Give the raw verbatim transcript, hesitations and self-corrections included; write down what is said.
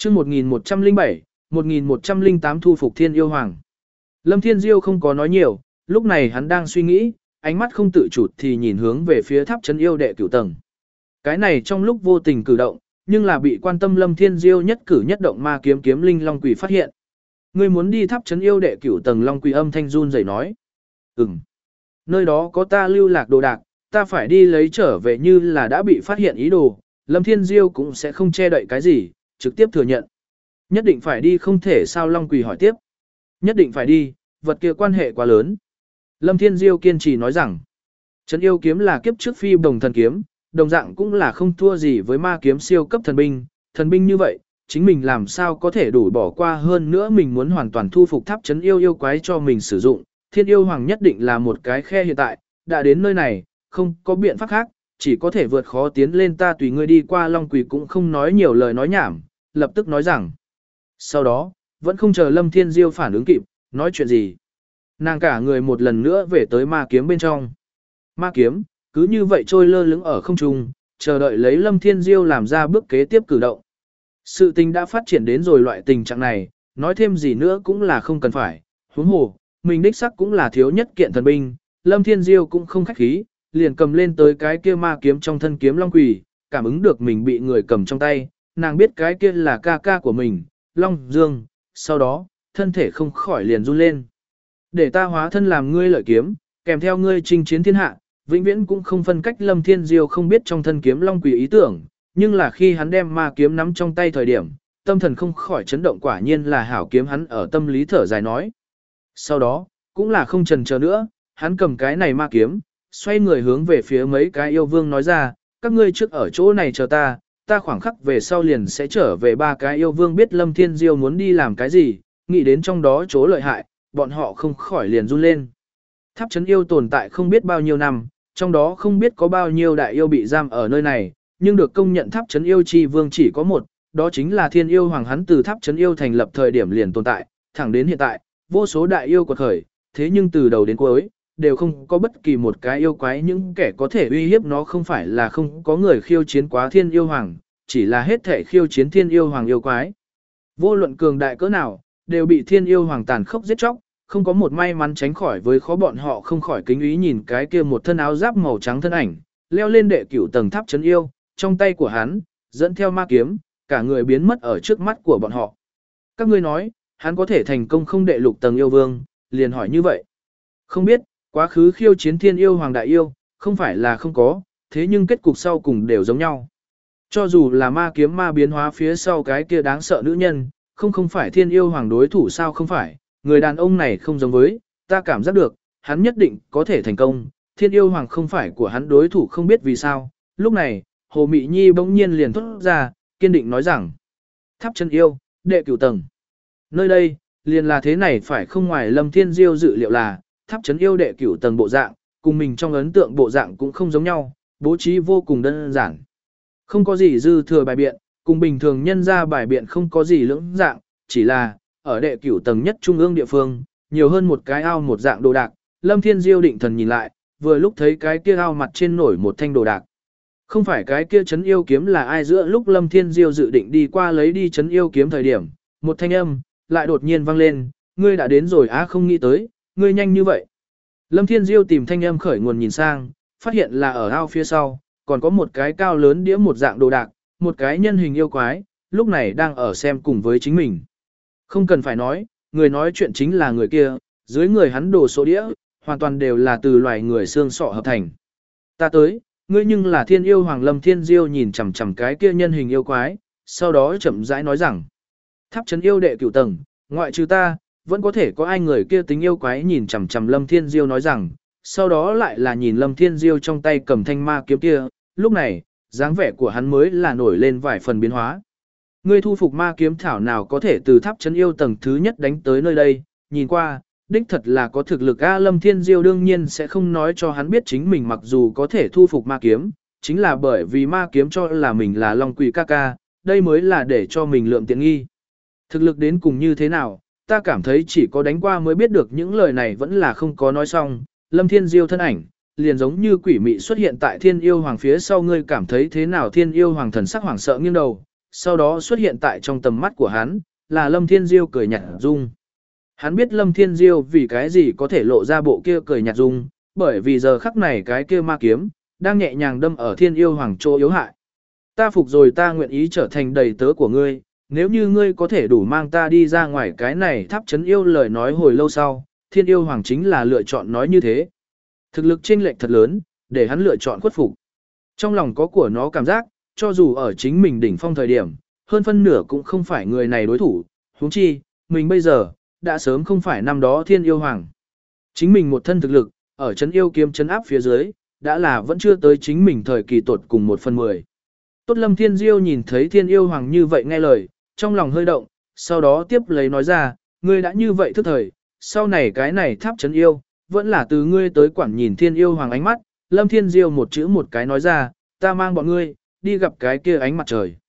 chương một nghìn một trăm lẻ bảy, một nghìn một trăm lẻ tám thu phục Thiên Yêu Hoàng. Lâm Thiên Diêu không có nói nhiều, lúc này hắn đang suy nghĩ, ánh mắt không tự chủ thì nhìn hướng về phía tháp trấn yêu đệ cửu tầng. Cái này trong lúc vô tình cử động, nhưng là bị quan tâm Lâm Thiên Diêu nhất cử nhất động ma kiếm kiếm linh long quỷ phát hiện. Ngươi muốn đi tháp trấn yêu đệ cửu tầng, long quỷ âm thanh run rẩy nói. Ừm. Nơi đó có ta lưu lạc đồ đạc, ta phải đi lấy trở về, như là đã bị phát hiện ý đồ. Lâm Thiên Diêu cũng sẽ không che đậy cái gì, trực tiếp thừa nhận. Nhất định phải đi không thể sao, long quỷ hỏi tiếp. Nhất định phải đi, vật kia quan hệ quá lớn. Lâm Thiên Diêu kiên trì nói rằng, trấn yêu kiếm là kiếp trước phi đồng thần kiếm, đồng dạng cũng là không thua gì với ma kiếm siêu cấp thần binh, thần binh như vậy, chính mình làm sao có thể đủ bỏ qua, hơn nữa mình muốn hoàn toàn thu phục tháp trấn yêu yêu quái cho mình sử dụng, Thiên Yêu Hoàng nhất định là một cái khe hiện tại, đã đến nơi này, không có biện pháp khác, chỉ có thể vượt khó tiến lên, ta tùy ngươi đi qua. Long Quỷ cũng không nói nhiều lời nói nhảm, lập tức nói rằng. Sau đó, vẫn không chờ Lâm Thiên Diêu phản ứng kịp, nói chuyện gì. Nàng cả người một lần nữa về tới ma kiếm bên trong. Ma kiếm, cứ như vậy trôi lơ lửng ở không trung, chờ đợi lấy Lâm Thiên Diêu làm ra bước kế tiếp cử động. Sự tình đã phát triển đến rồi loại tình trạng này, nói thêm gì nữa cũng là không cần phải, huống hồ, mình đích sắc cũng là thiếu nhất kiện thần binh, Lâm Thiên Diêu cũng không khách khí, liền cầm lên tới cái kia ma kiếm trong thân kiếm Long Quỷ, cảm ứng được mình bị người cầm trong tay, nàng biết cái kia là ca ca của mình, Long Dương, sau đó, thân thể không khỏi liền run lên. Để ta hóa thân làm ngươi lợi kiếm, kèm theo ngươi chinh chiến thiên hạ, vĩnh viễn cũng không phân cách. Lâm Thiên Diêu không biết trong thân kiếm Long Quỷ ý tưởng, nhưng là khi hắn đem ma kiếm nắm trong tay thời điểm, tâm thần không khỏi chấn động, quả nhiên là hảo kiếm, hắn ở tâm lý thở dài nói. Sau đó, cũng là không chần chờ nữa, hắn cầm cái này ma kiếm, xoay người hướng về phía mấy cái yêu vương nói ra, các ngươi trước ở chỗ này chờ ta, ta khoảng khắc về sau liền sẽ trở về. Ba cái yêu vương biết Lâm Thiên Diêu muốn đi làm cái gì, nghĩ đến trong đó chỗ lợi hại, bọn họ không khỏi liền run lên. Tháp trấn yêu tồn tại không biết bao nhiêu năm, trong đó không biết có bao nhiêu đại yêu bị giam ở nơi này, nhưng được công nhận tháp trấn yêu chi vương chỉ có một, đó chính là Thiên Yêu Hoàng. Hắn từ tháp trấn yêu thành lập thời điểm liền tồn tại, thẳng đến hiện tại, vô số đại yêu quật khởi, thế nhưng từ đầu đến cuối, đều không có bất kỳ một cái yêu quái, những kẻ có thể uy hiếp nó. Không phải là không có người khiêu chiến quá Thiên Yêu Hoàng, chỉ là hết thể khiêu chiến Thiên Yêu Hoàng yêu quái, vô luận cường đại cỡ nào, đều bị Thiên Yêu Hoàng tàn khốc giết chóc, không có một may mắn tránh khỏi. Với khó bọn họ không khỏi kính ý nhìn cái kia một thân áo giáp màu trắng thân ảnh, leo lên đệ cửu tầng tháp trấn yêu, trong tay của hắn, dẫn theo ma kiếm, cả người biến mất ở trước mắt của bọn họ. Các ngươi nói, hắn có thể thành công không? Đệ lục tầng yêu vương, liền hỏi như vậy. Không biết, quá khứ khiêu chiến Thiên Yêu Hoàng đại yêu, không phải là không có, thế nhưng kết cục sau cùng đều giống nhau. Cho dù là ma kiếm ma biến hóa phía sau cái kia đáng sợ nữ nhân, không không phải Thiên Yêu Hoàng đối thủ sao? Không phải, người đàn ông này không giống với, ta cảm giác được, hắn nhất định có thể thành công, Thiên Yêu Hoàng không phải của hắn đối thủ. Không biết vì sao, lúc này, Hồ Mị Nhi bỗng nhiên liền thốt ra, kiên định nói rằng, tháp trấn yêu, đệ cửu tầng. Nơi đây, liền là thế này phải không? Ngoài Lâm Thiên Diêu dự liệu là, tháp trấn yêu đệ cửu tầng bộ dạng, cùng mình trong ấn tượng bộ dạng cũng không giống nhau, bố trí vô cùng đơn giản. Không có gì dư thừa bài biện, cùng bình thường nhân ra bài biện không có gì lưỡng dạng, chỉ là, ở đệ cửu tầng nhất trung ương địa phương, nhiều hơn một cái ao một dạng đồ đạc. Lâm Thiên Diêu định thần nhìn lại, vừa lúc thấy cái kia ao mặt trên nổi một thanh đồ đạc. Không phải cái kia trấn yêu kiếm là ai? Giữa lúc Lâm Thiên Diêu dự định đi qua lấy đi trấn yêu kiếm thời điểm, một thanh âm lại đột nhiên vang lên, ngươi đã đến rồi á? Không nghĩ tới, ngươi nhanh như vậy. Lâm Thiên Diêu tìm thanh âm khởi nguồn nhìn sang, phát hiện là ở ao phía sau, còn có một cái cao lớn đĩa một dạng đồ đạc, một cái nhân hình yêu quái, lúc này đang ở xem cùng với chính mình. Không cần phải nói, người nói chuyện chính là người kia, dưới người hắn đồ số đĩa, hoàn toàn đều là từ loài người xương sọ hợp thành. Ta tới, ngươi nhưng là Thiên Yêu Hoàng. Lâm Thiên Diêu nhìn chằm chằm cái kia nhân hình yêu quái, sau đó chậm rãi nói rằng, tháp trấn yêu đệ cửu tầng, ngoại trừ ta, vẫn có thể có ai? Người kia tính yêu quái nhìn chằm chằm Lâm Thiên Diêu nói rằng, sau đó lại là nhìn Lâm Thiên Diêu trong tay cầm thanh ma kiếm kia, lúc này, dáng vẻ của hắn mới là nổi lên vài phần biến hóa. Ngươi thu phục ma kiếm thảo nào có thể từ tháp trấn yêu tầng thứ nhất đánh tới nơi đây, nhìn qua, đích thật là có thực lực a. Lâm Thiên Diêu đương nhiên sẽ không nói cho hắn biết chính mình mặc dù có thể thu phục ma kiếm, chính là bởi vì ma kiếm cho là mình là Long Quỷ ca ca, đây mới là để cho mình lượm tiện nghi. Thực lực đến cùng như thế nào, ta cảm thấy chỉ có đánh qua mới biết được. Những lời này vẫn là không có nói xong, Lâm Thiên Diêu thân ảnh, liền giống như quỷ mị xuất hiện tại Thiên Yêu Hoàng phía sau. Ngươi cảm thấy thế nào? Thiên Yêu Hoàng thần sắc hoảng sợ nghiêng đầu, sau đó xuất hiện tại trong tầm mắt của hắn, là Lâm Thiên Diêu cười nhạt dung. Hắn biết Lâm Thiên Diêu vì cái gì có thể lộ ra bộ kia cười nhạt dung, bởi vì giờ khắc này cái kia ma kiếm, đang nhẹ nhàng đâm ở Thiên Yêu Hoàng chỗ yếu hại. Ta phục rồi, ta nguyện ý trở thành đầy tớ của ngươi, nếu như ngươi có thể đủ mang ta đi ra ngoài cái này tháp trấn yêu. Lời nói hồi lâu sau, Thiên Yêu Hoàng chính là lựa chọn nói như thế. Thực lực chênh lệch thật lớn, để hắn lựa chọn khuất phục. Trong lòng có của nó cảm giác, cho dù ở chính mình đỉnh phong thời điểm, hơn phân nửa cũng không phải người này đối thủ, huống chi, mình bây giờ, đã sớm không phải năm đó Thiên Yêu Hoàng. Chính mình một thân thực lực, ở trấn yêu kiếm trấn áp phía dưới, đã là vẫn chưa tới chính mình thời kỳ tột cùng một phần mười. Tốt Lâm Thiên Diêu nhìn thấy Thiên Yêu Hoàng như vậy nghe lời, trong lòng hơi động, sau đó tiếp lấy nói ra, ngươi đã như vậy thức thời, sau này cái này tháp trấn yêu, vẫn là từ ngươi tới quản nhìn Thiên Yêu Hoàng ánh mắt. Lâm Thiên Diêu một chữ một cái nói ra, ta mang bọn ngươi, đi gặp cái kia ánh mặt trời.